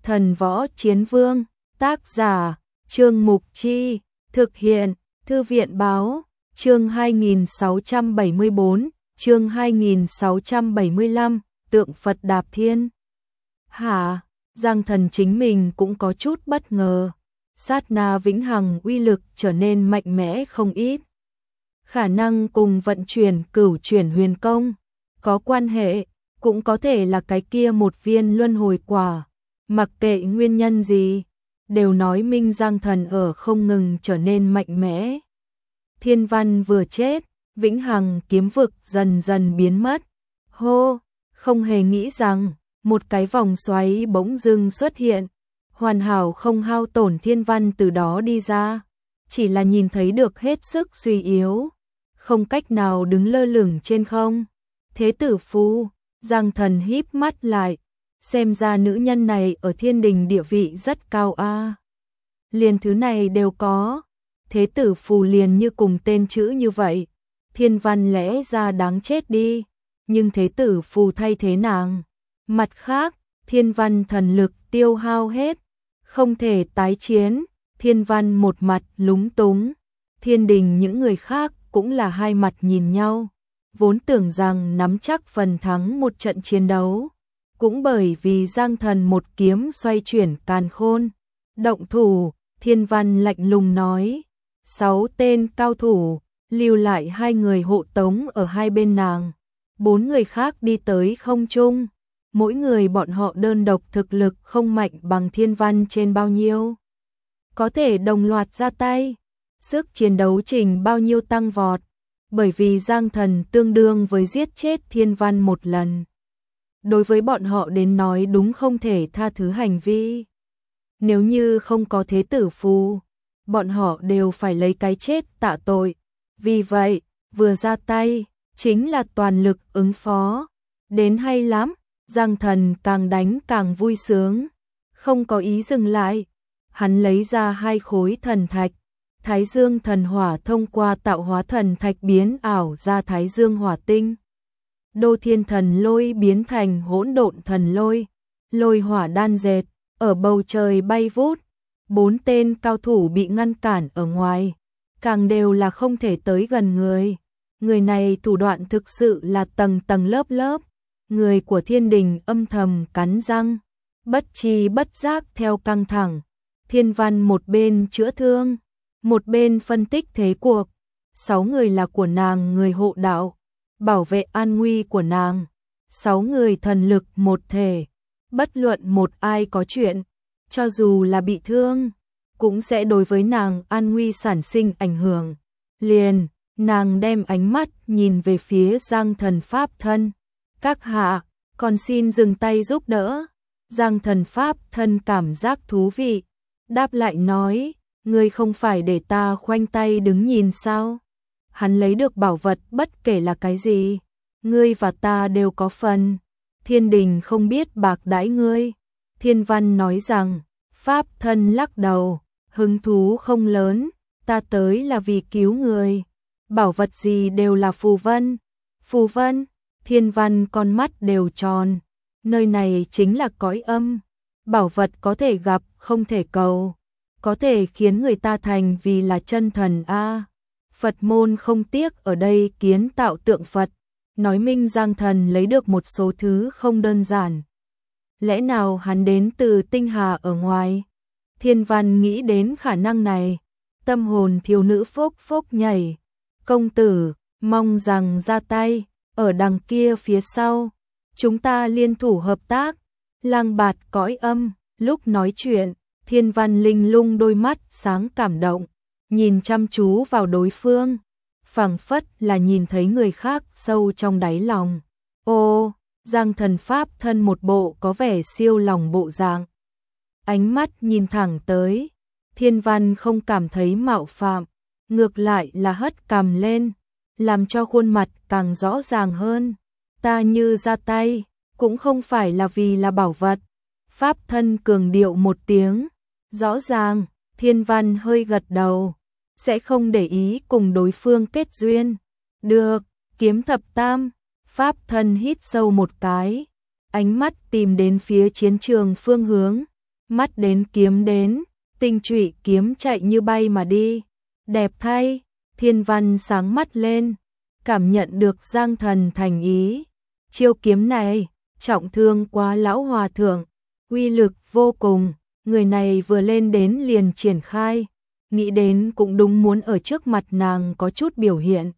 Thần Võ Chiến Vương, tác giả, Trương Mục Chi, thực hiện, Thư viện Báo, chương 2674, chương 2675, tượng Phật đạp thiên. Hả, Giang Thần chính mình cũng có chút bất ngờ, sát na vĩnh hằng uy lực trở nên mạnh mẽ không ít. Khả năng cùng vận chuyển cửu chuyển huyền công có quan hệ, cũng có thể là cái kia một viên luân hồi quả, mặc kệ nguyên nhân gì, đều nói minh Giang Thần ở không ngừng trở nên mạnh mẽ. Thiên Văn vừa chết, vĩnh hằng kiếm vực dần dần biến mất. Hô, không hề nghĩ rằng một cái vòng xoáy bỗng dưng xuất hiện, hoàn hảo không hao tổn Thiên Văn từ đó đi ra, chỉ là nhìn thấy được hết sức suy yếu, không cách nào đứng lơ lửng trên không. Thế tử phu, Giang Thần híp mắt lại, xem ra nữ nhân này ở thiên đình địa vị rất cao a. Liền thứ này đều có, thế tử phù liền như cùng tên chữ như vậy, Thiên Văn lẽ ra đáng chết đi, nhưng thế tử phù thay thế nàng. Mặt khác, Thiên Văn thần lực tiêu hao hết, không thể tái chiến, Thiên Văn một mặt lúng túng, thiên đình những người khác cũng là hai mặt nhìn nhau, vốn tưởng rằng nắm chắc phần thắng một trận chiến đấu, cũng bởi vì Giang Thần một kiếm xoay chuyển càn khôn, động thủ, Thiên Văn lạnh lùng nói, 6 tên cao thủ, lưu lại 2 người hộ tống ở hai bên nàng, 4 người khác đi tới không trung, mỗi người bọn họ đơn độc thực lực không mạnh bằng Thiên Văn trên bao nhiêu, có thể đồng loạt ra tay, sức chiến đấu trình bao nhiêu tăng vọt, bởi vì Giang Thần tương đương với giết chết Thiên Văn một lần. Đối với bọn họ đến nói đúng không thể tha thứ hành vi. Nếu như không có thế tử phù, bọn họ đều phải lấy cái chết tạ tội. Vì vậy, vừa ra tay, chính là toàn lực ứng phó. Đến hay lắm, Giang Thần càng đánh càng vui sướng. Không có ý dừng lại. Hắn lấy ra 2 khối thần thạch. Thái Dương thần hỏa thông qua tạo hóa thần thạch biến ảo ra Thái Dương hỏa tinh. Đô Thiên thần lôi biến thành hỗn độn thần lôi. Lôi hỏa đan dệt, ở bầu trời bay vút. 4 tên cao thủ bị ngăn cản ở ngoài. Càng đều là không thể tới gần người. Người này thủ đoạn thực sự là tầng tầng lớp lớp. Người của thiên đình âm thầm cắn răng. Bất tri bất giác theo căng thẳng. Thiên Văn một bên chữa thương, một bên phân tích thế cuộc. 6 người là của nàng người hộ đạo, bảo vệ an nguy của nàng. 6 người thần lực một thể, bất luận một ai có chuyện, cho dù là bị thương, cũng sẽ đối với nàng an nguy sản sinh ảnh hưởng. Liền, nàng đem ánh mắt nhìn về phía Giang Thần Pháp Thân. Các hạ, còn xin dừng tay giúp đỡ. Giang Thần Pháp Thân cảm giác thú vị, đáp lại nói, ngươi không phải để ta khoanh tay đứng nhìn sao? Hắn lấy được bảo vật bất kể là cái gì, ngươi và ta đều có phần. Thiên đình không biết bạc đãi ngươi. Thiên Văn nói rằng, Pháp Thân lắc đầu, hứng thú không lớn, ta tới là vì cứu người. Bảo vật gì đều là phù vân. Phù vân, Thiên Văn con mắt đều tròn. Nơi này chính là cõi âm. Bảo vật có thể gặp, không thể cầu. Có thể khiến người ta thành vì là chân thần a. Phật môn không tiếc ở đây kiến tạo tượng Phật, nói minh Giang Thần lấy được một số thứ không đơn giản. Lẽ nào hắn đến từ tinh hà ở ngoài? Thiên Văn nghĩ đến khả năng này, tâm hồn thiếu nữ phốc phốc nhảy. Công tử, mong rằng ra tay, ở đằng kia phía sau, chúng ta liên thủ hợp tác. Lang bạt cõi âm, lúc nói chuyện, Thiên Văn linh lung đôi mắt sáng cảm động, nhìn chăm chú vào đối phương, phảng phất là nhìn thấy người khác sâu trong đáy lòng. Ô, Giang Thần Pháp Thân một bộ có vẻ siêu lòng bộ dạng. Ánh mắt nhìn thẳng tới, Thiên Văn không cảm thấy mạo phạm, ngược lại là hất cằm lên, làm cho khuôn mặt càng rõ ràng hơn. Ta như ra tay, cũng không phải là vì là bảo vật. Pháp Thân cường điệu một tiếng, rõ ràng, Thiên Văn hơi gật đầu, sẽ không để ý cùng đối phương kết duyên. Được, kiếm thập tam. Pháp Thân hít sâu một cái, ánh mắt tìm đến phía chiến trường phương hướng. mắt đến kiếm đến, tinh trụy kiếm chạy như bay mà đi. Đẹp thay, Thiên Văn sáng mắt lên, cảm nhận được Giang Thần thành ý. Chiêu kiếm này, trọng thương quá lão hòa thượng, uy lực vô cùng, người này vừa lên đến liền triển khai, nghĩ đến cũng đúng muốn ở trước mặt nàng có chút biểu hiện.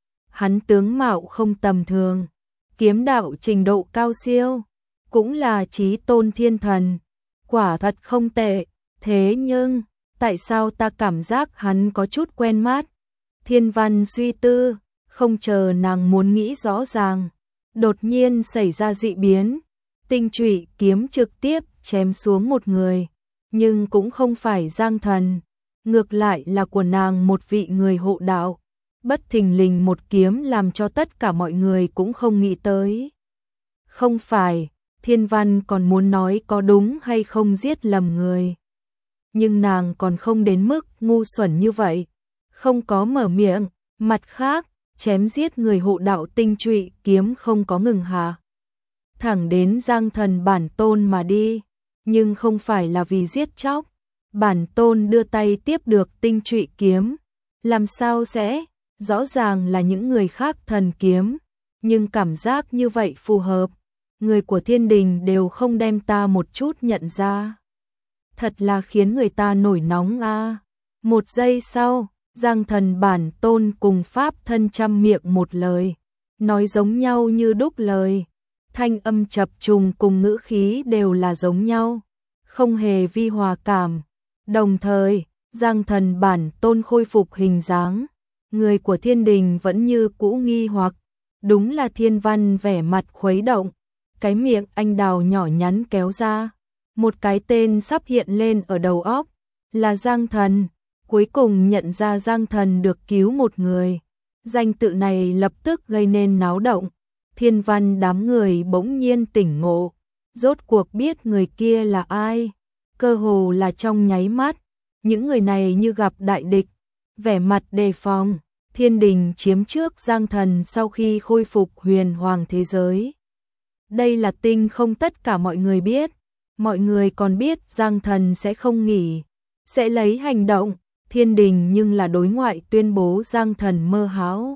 Hắn tướng mạo không tầm thường, kiếm đạo trình độ cao siêu, cũng là chí tôn thiên thần, quả thật không tệ, thế nhưng, tại sao ta cảm giác hắn có chút quen mắt? Thiên Văn suy tư, không chờ nàng muốn nghĩ rõ ràng, đột nhiên xảy ra dị biến, tinh trụy kiếm trực tiếp chém xuống một người, nhưng cũng không phải Giang Thần, ngược lại là của nàng một vị người hộ đạo. Bất thình lình một kiếm làm cho tất cả mọi người cũng không nghĩ tới. Không phải, Thiên Văn còn muốn nói có đúng hay không giết lầm người. Nhưng nàng còn không đến mức ngu xuẩn như vậy, không có mở miệng, mặt khác, chém giết người hộ đạo tinh trụy kiếm không có ngừng hạ. Thẳng đến Giang Thần bản tôn mà đi, nhưng không phải là vì giết chóc. Bản tôn đưa tay tiếp được tinh trụy kiếm, làm sao sẽ, rõ ràng là những người khác thần kiếm, nhưng cảm giác như vậy phù hợp, người của thiên đình đều không đem ta một chút nhận ra. Thật là khiến người ta nổi nóng a. Một giây sau, Giang Thần bản tôn cùng Pháp thân trăm miệng một lời, nói giống nhau như đúc lời, thanh âm chập trùng cùng ngữ khí đều là giống nhau, không hề vi hòa cảm. Đồng thời, Giang Thần bản tôn khôi phục hình dáng, người của thiên đình vẫn như cũ nghi hoặc, đúng là Thiên Văn vẻ mặt khuấy động, cái miệng anh đào nhỏ nhắn kéo ra, một cái tên sắp hiện lên ở đầu óc, là Giang Thần, cuối cùng nhận ra Giang Thần được cứu một người, danh tự này lập tức gây nên náo động, Thiên Văn đám người bỗng nhiên tỉnh ngộ, rốt cuộc biết người kia là ai, cơ hồ là trong nháy mắt, những người này như gặp đại địch, vẻ mặt đề phòng. Thiên đình chiếm trước Giang Thần sau khi khôi phục huyền hoàng thế giới. Đây là tinh không tất cả mọi người biết, mọi người còn biết Giang Thần sẽ không nghỉ, sẽ lấy hành động, thiên đình nhưng là đối ngoại tuyên bố Giang Thần mơ hão,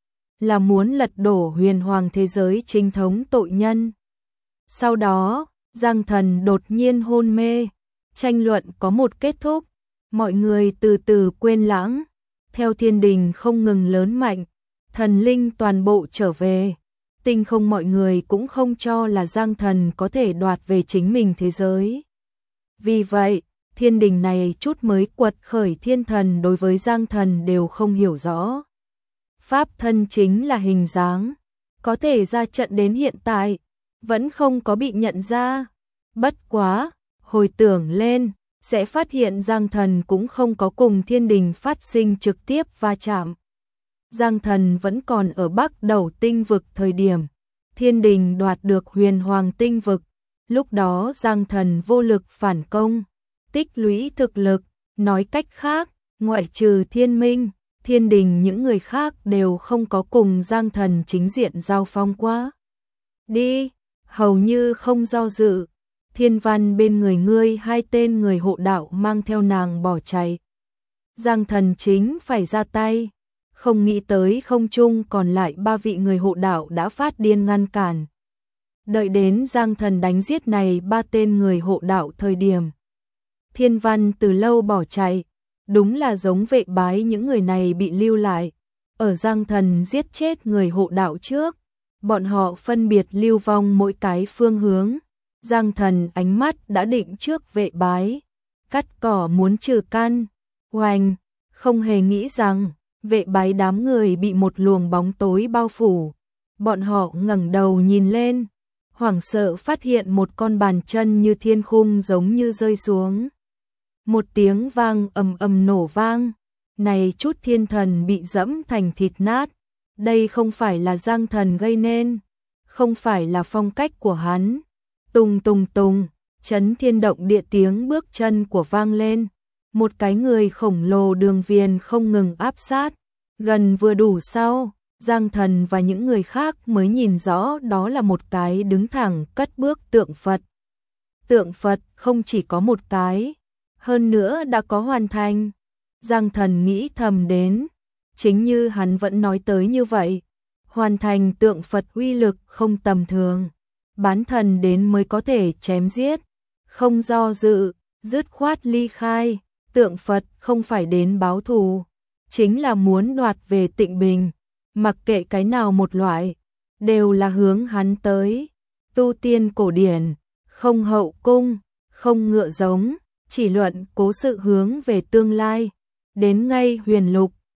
là muốn lật đổ huyền hoàng thế giới chính thống tội nhân. Sau đó, Giang Thần đột nhiên hôn mê, tranh luận có một kết thúc, mọi người từ từ quên lãng. Theo thiên đình không ngừng lớn mạnh, thần linh toàn bộ trở về, tinh không mọi người cũng không cho là Giang Thần có thể đoạt về chính mình thế giới. Vì vậy, thiên đình này chút mới quật khởi thiên thần đối với Giang Thần đều không hiểu rõ. Pháp thân chính là hình dáng, có thể ra trận đến hiện tại, vẫn không có bị nhận ra. Bất quá, hồi tưởng lên, sẽ phát hiện Giang Thần cũng không có cùng thiên đình phát sinh trực tiếp va chạm. Giang Thần vẫn còn ở Bắc Đầu tinh vực thời điểm, thiên đình đoạt được huyền hoàng tinh vực, lúc đó Giang Thần vô lực phản công, tích lũy thực lực, nói cách khác, ngoại trừ thiên minh, thiên đình những người khác đều không có cùng Giang Thần chính diện giao phong qua. Đi, hầu như không do dự. Thiên Văn bên người ngươi hai tên người hộ đạo mang theo nàng bỏ chạy. Giang Thần chính phải ra tay, không nghĩ tới không trung còn lại ba vị người hộ đạo đã phát điên ngăn cản. Đợi đến Giang Thần đánh giết này ba tên người hộ đạo thời điểm. Thiên Văn từ lâu bỏ chạy, đúng là giống Vệ Bái những người này bị lưu lại. Ở Giang Thần giết chết người hộ đạo trước, bọn họ phân biệt lưu vong mỗi cái phương hướng. Giang Thần ánh mắt đã định trước Vệ Bái, cắt cỏ muốn trừ căn, oanh, không hề nghĩ rằng Vệ Bái đám người bị một luồng bóng tối bao phủ. Bọn họ ngẩng đầu nhìn lên, hoảng sợ phát hiện một con bàn chân như thiên khung giống như rơi xuống. Một tiếng vang ầm ầm nổ vang, này chút thiên thần bị dẫm thành thịt nát. Đây không phải là Giang Thần gây nên, không phải là phong cách của hắn. Tùng tùng tùng, chấn thiên động địa tiếng bước chân của vang lên, một cái người khổng lồ đường viền không ngừng áp sát, gần vừa đủ sau, Giang Thần và những người khác mới nhìn rõ đó là một cái đứng thẳng cất bước tượng Phật. tượng Phật không chỉ có một cái, hơn nữa đã có hoàn thành. Giang Thần nghĩ thầm đến, chính như hắn vẫn nói tới như vậy, hoàn thành tượng Phật uy lực không tầm thường, bán thần đến mới có thể chém giết, không do dự, dứt khoát ly khai, tượng Phật không phải đến báo thù, chính là muốn đoạt về Tịnh Bình, mặc kệ cái nào một loại, đều là hướng hắn tới. Tu tiên cổ điển, không hậu cung, không ngựa giống, chỉ luận cố sự hướng về tương lai. Đến ngay huyền lục,